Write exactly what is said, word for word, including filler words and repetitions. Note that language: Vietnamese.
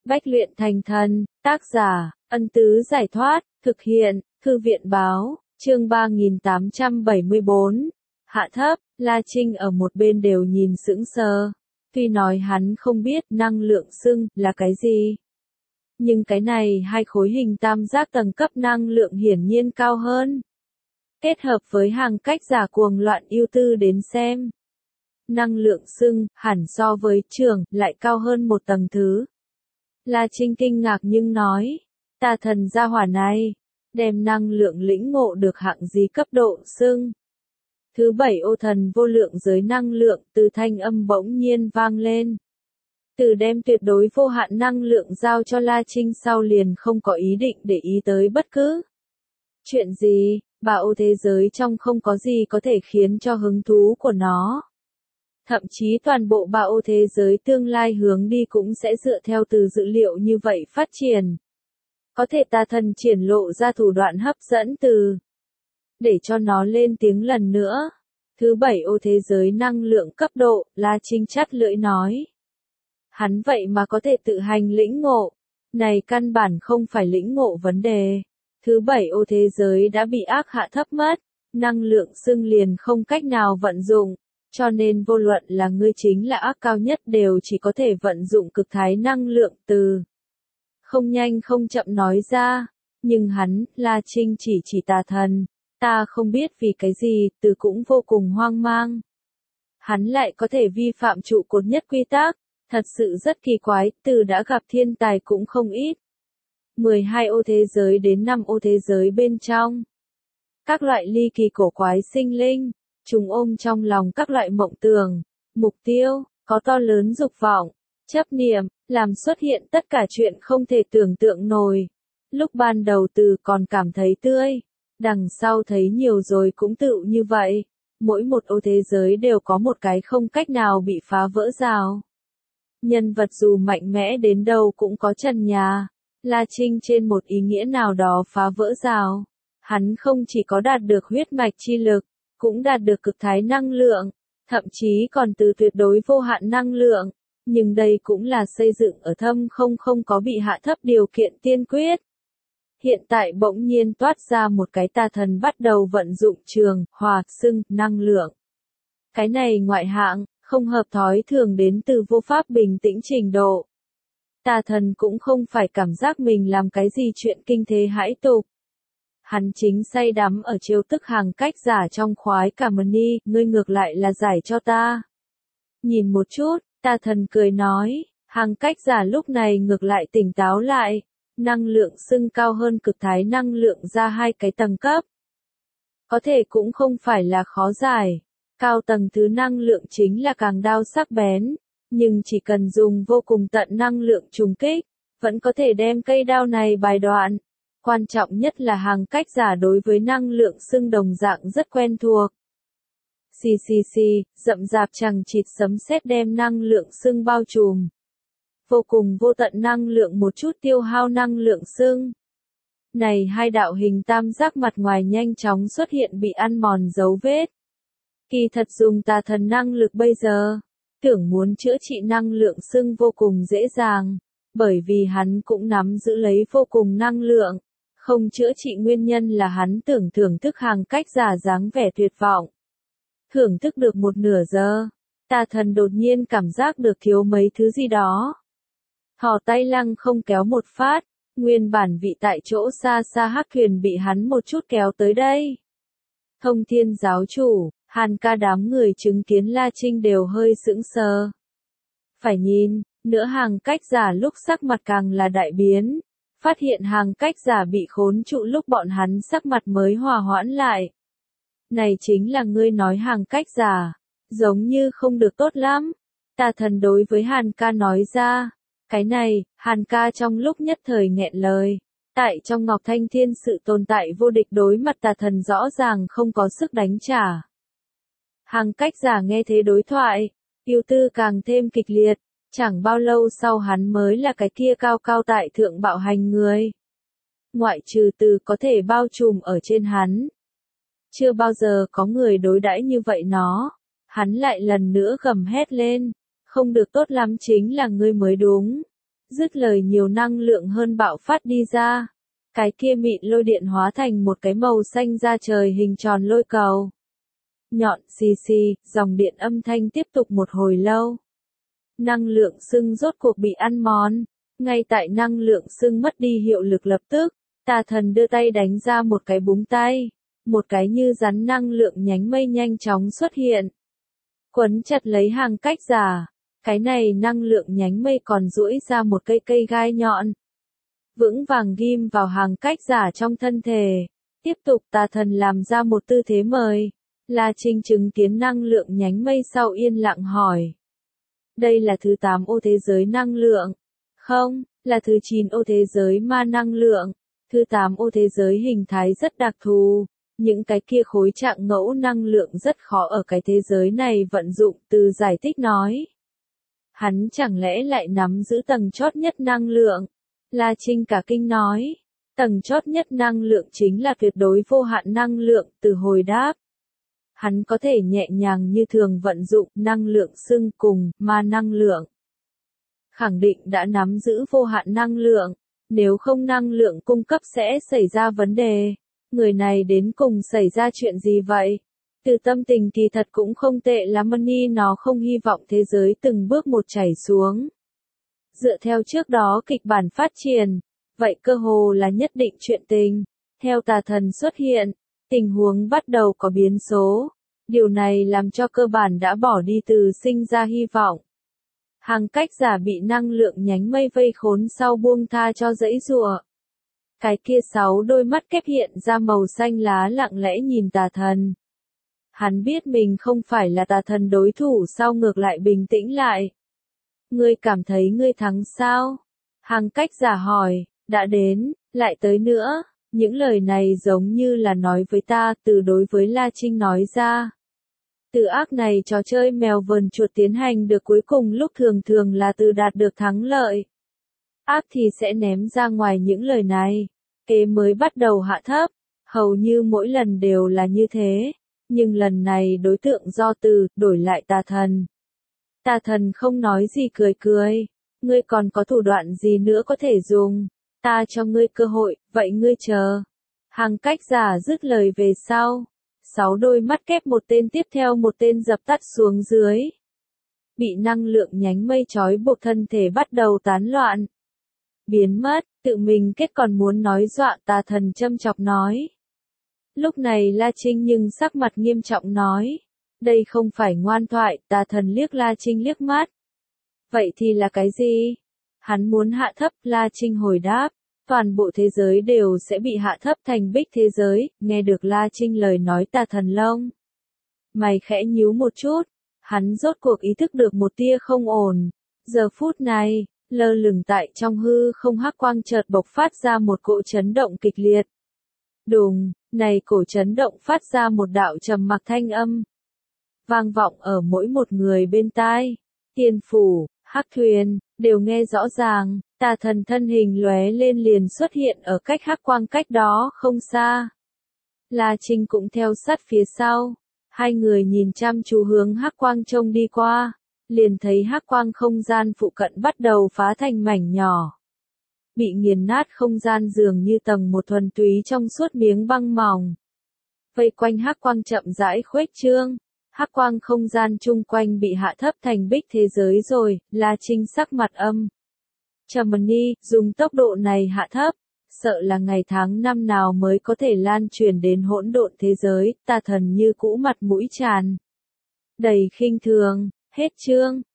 Bách luyện thành thần, tác giả, Ân Tứ Giải Thoát, thực hiện, Thư viện báo, chương ba nghìn tám trăm bảy mươi bốn. Hạ thấp, La Trinh ở một bên đều nhìn sững sờ. Tuy nói hắn không biết năng lượng xưng là cái gì. Nhưng cái này hai khối hình tam giác tầng cấp năng lượng hiển nhiên cao hơn. Kết hợp với hàng cách giả cuồng loạn ưu tư đến xem. Năng lượng xưng hẳn so với trường lại cao hơn một tầng thứ. La Trinh kinh ngạc nhưng nói, tà thần gia hỏa này, đem năng lượng lĩnh ngộ được hạng gì cấp độ xưng. Thứ bảy ô thần vô lượng giới năng lượng từ thanh âm bỗng nhiên vang lên. Từ đem tuyệt đối vô hạn năng lượng giao cho La Trinh sau liền không có ý định để ý tới bất cứ chuyện gì, ba ô thế giới trong không có gì có thể khiến cho hứng thú của nó. Thậm chí toàn bộ ba ô thế giới tương lai hướng đi cũng sẽ dựa theo từ dữ liệu như vậy phát triển. Có thể tà thần triển lộ ra thủ đoạn hấp dẫn từ để cho nó lên tiếng lần nữa. Thứ bảy ô thế giới năng lượng cấp độ, La Trinh chắt lưỡi nói. Hắn vậy mà có thể tự hành lĩnh ngộ. Này căn bản không phải lĩnh ngộ vấn đề. Thứ bảy ô thế giới đã bị ác hạ thấp mất. Năng lượng xưng liền không cách nào vận dụng. Cho nên vô luận là ngươi chính là ác cao nhất đều chỉ có thể vận dụng cực thái năng lượng từ. Không nhanh không chậm nói ra. Nhưng hắn, La Trinh chỉ chỉ tà thần. Ta không biết vì cái gì, từ cũng vô cùng hoang mang. Hắn lại có thể vi phạm trụ cột nhất quy tắc. Thật sự rất kỳ quái, từ đã gặp thiên tài cũng không ít. mười hai ô thế giới đến năm ô thế giới bên trong. Các loại ly kỳ cổ quái sinh linh, chúng ôm trong lòng các loại mộng tưởng, mục tiêu, có to lớn dục vọng, chấp niệm, làm xuất hiện tất cả chuyện không thể tưởng tượng nổi. Lúc ban đầu từ còn cảm thấy tươi, đằng sau thấy nhiều rồi cũng tự như vậy. Mỗi một ô thế giới đều có một cái không cách nào bị phá vỡ rào. Nhân vật dù mạnh mẽ đến đâu cũng có trần nhà. La Trinh trên một ý nghĩa nào đó phá vỡ rào. Hắn không chỉ có đạt được huyết mạch chi lực, cũng đạt được cực thái năng lượng, thậm chí còn từ tuyệt đối vô hạn năng lượng. Nhưng đây cũng là xây dựng ở thâm không không có bị hạ thấp điều kiện tiên quyết. Hiện tại bỗng nhiên toát ra một cái tà thần bắt đầu vận dụng trường, hòa, xưng, năng lượng. Cái này ngoại hạng, không hợp thói thường đến từ vô pháp bình tĩnh trình độ. Tà thần cũng không phải cảm giác mình làm cái gì chuyện kinh thế hãi tục. Hắn chính say đắm ở chiêu tức hàng cách giả trong khoái cả mani, ngươi ngược lại là giải cho ta. Nhìn một chút, tà thần cười nói, hàng cách giả lúc này ngược lại tỉnh táo lại, năng lượng xưng cao hơn cực thái năng lượng ra hai cái tầng cấp. Có thể cũng không phải là khó giải. Cao tầng thứ năng lượng chính là càng đao sắc bén, nhưng chỉ cần dùng vô cùng tận năng lượng trùng kích, vẫn có thể đem cây đao này bài đoạn. Quan trọng nhất là hàng cách giả đối với năng lượng xưng đồng dạng rất quen thuộc. Xì xì xì, rậm rạp chằng chịt sấm sét đem năng lượng xưng bao trùm. Vô cùng vô tận năng lượng một chút tiêu hao năng lượng xưng. Này hai đạo hình tam giác mặt ngoài nhanh chóng xuất hiện bị ăn mòn dấu vết. Kỳ thật dùng tà thần năng lực bây giờ, tưởng muốn chữa trị năng lượng xưng vô cùng dễ dàng, bởi vì hắn cũng nắm giữ lấy vô cùng năng lượng, không chữa trị nguyên nhân là hắn tưởng thưởng thức hàng cách giả dáng vẻ tuyệt vọng. Thưởng thức được một nửa giờ, tà thần đột nhiên cảm giác được thiếu mấy thứ gì đó. Thò tay lăng không kéo một phát, nguyên bản vị tại chỗ xa xa hắc thuyền bị hắn một chút kéo tới đây. Thông Thiên giáo chủ, Hàn ca đám người chứng kiến La Trinh đều hơi sững sờ. Phải nhìn, nữa hàng cách giả lúc sắc mặt càng là đại biến. Phát hiện hàng cách giả bị khốn trụ lúc bọn hắn sắc mặt mới hòa hoãn lại. Này chính là ngươi nói hàng cách giả, giống như không được tốt lắm. Tà thần đối với Hàn ca nói ra. Cái này, Hàn ca trong lúc nhất thời nghẹn lời. Tại trong Ngọc Thanh Thiên sự tồn tại vô địch đối mặt tà thần rõ ràng không có sức đánh trả. Hàng cách giả nghe thế đối thoại, yêu tư càng thêm kịch liệt, chẳng bao lâu sau hắn mới là cái kia cao cao tại thượng bạo hành người. Ngoại trừ từ có thể bao trùm ở trên hắn. Chưa bao giờ có người đối đãi như vậy nó, hắn lại lần nữa gầm hét lên, không được tốt lắm chính là ngươi mới đúng. Dứt lời nhiều năng lượng hơn bạo phát đi ra. Cái kia mịn lôi điện hóa thành một cái màu xanh da trời hình tròn lôi cầu. Nhọn xì xì, dòng điện âm thanh tiếp tục một hồi lâu. Năng lượng sưng rốt cuộc bị ăn mòn. Ngay tại năng lượng sưng mất đi hiệu lực lập tức, tà thần đưa tay đánh ra một cái búng tay. Một cái như rắn năng lượng nhánh mây nhanh chóng xuất hiện. Quấn chặt lấy Hàng Cách Giả. Cái này năng lượng nhánh mây còn duỗi ra một cây cây gai nhọn. Vững vàng ghim vào Hàng Cách Giả trong thân thể. Tiếp tục tà thần làm ra một tư thế mời. La Trinh chứng kiến năng lượng nhánh mây sau yên lặng hỏi. Đây là thứ tám ô thế giới năng lượng. Không, là thứ chín ô thế giới ma năng lượng. Thứ tám ô thế giới hình thái rất đặc thù. Những cái kia khối trạng ngẫu năng lượng rất khó ở cái thế giới này vận dụng, từ giải thích nói. Hắn chẳng lẽ lại nắm giữ tầng chót nhất năng lượng? La Trinh cả kinh nói. Tầng chót nhất năng lượng chính là tuyệt đối vô hạn năng lượng, từ hồi đáp. Hắn có thể nhẹ nhàng như thường vận dụng năng lượng xưng cùng ma năng lượng. Khẳng định đã nắm giữ vô hạn năng lượng, nếu không năng lượng cung cấp sẽ xảy ra vấn đề. Người này đến cùng xảy ra chuyện gì vậy? Từ tâm tình kỳ thật cũng không tệ lắm, Money nó không hy vọng thế giới từng bước một chảy xuống. Dựa theo trước đó kịch bản phát triển, vậy cơ hồ là nhất định chuyện tình. Theo tà thần xuất hiện, tình huống bắt đầu có biến số. Điều này làm cho cơ bản đã bỏ đi từ sinh ra hy vọng. Hàng Cách Giả bị năng lượng nhánh mây vây khốn sau buông tha cho dãy giụa. Cái kia sáu đôi mắt kép hiện ra màu xanh lá lặng lẽ nhìn tà thần. Hắn biết mình không phải là tà thần đối thủ, sao ngược lại bình tĩnh lại. Ngươi cảm thấy ngươi thắng sao? Hàng Cách Giả hỏi, đã đến, lại tới nữa. Những lời này giống như là nói với ta, từ đối với La Trinh nói ra. Từ ác này trò chơi mèo vờn chuột tiến hành được cuối cùng lúc thường thường là từ đạt được thắng lợi. Ác thì sẽ ném ra ngoài những lời này. Kế mới bắt đầu hạ thấp, hầu như mỗi lần đều là như thế. Nhưng lần này đối tượng do từ, đổi lại tà thần. Tà thần không nói gì cười cười. Ngươi còn có thủ đoạn gì nữa có thể dùng? Ta cho ngươi cơ hội, vậy ngươi chờ. Hàng Cách Giả dứt lời về sau. Sáu đôi mắt kép một tên tiếp theo một tên dập tắt xuống dưới. Bị năng lượng nhánh mây trói buộc thân thể bắt đầu tán loạn. Biến mất, tự mình kết còn muốn nói dọa, tà thần châm chọc nói. Lúc này La Trinh nhưng sắc mặt nghiêm trọng nói. Đây không phải ngoan thoại, tà thần liếc La Trinh liếc mắt. Vậy thì là cái gì? Hắn muốn hạ thấp, La Trinh hồi đáp. Toàn bộ thế giới đều sẽ bị hạ thấp thành bích thế giới, nghe được La Trinh lời nói tà thần lông. Mày khẽ nhíu một chút, hắn rốt cuộc ý thức được một tia không ổn. Giờ phút này, lơ lửng tại trong hư không hắc quang chợt bộc phát ra một cỗ chấn động kịch liệt. Đùng, này cổ chấn động phát ra một đạo trầm mặc thanh âm. Vang vọng ở mỗi một người bên tai. Tiên phủ, hắc thuyền, đều nghe rõ ràng. Tà thần thân hình lóe lên liền xuất hiện ở cách hắc quang cách đó không xa. La Trinh cũng theo sát phía sau. Hai người nhìn chăm chú hướng hắc quang trông đi qua. Liền thấy hắc quang không gian phụ cận bắt đầu phá thành mảnh nhỏ. Bị nghiền nát không gian dường như tầng một thuần túy trong suốt miếng băng mỏng. Vây quanh hắc quang chậm rãi khuếch trương. Hắc quang không gian chung quanh bị hạ thấp thành bích thế giới rồi, La Trinh sắc mặt âm. Chamani, dùng tốc độ này hạ thấp, sợ là ngày tháng năm nào mới có thể lan truyền đến hỗn độn thế giới, tà thần như cũ mặt mũi tràn. Đầy khinh thường, hết chương.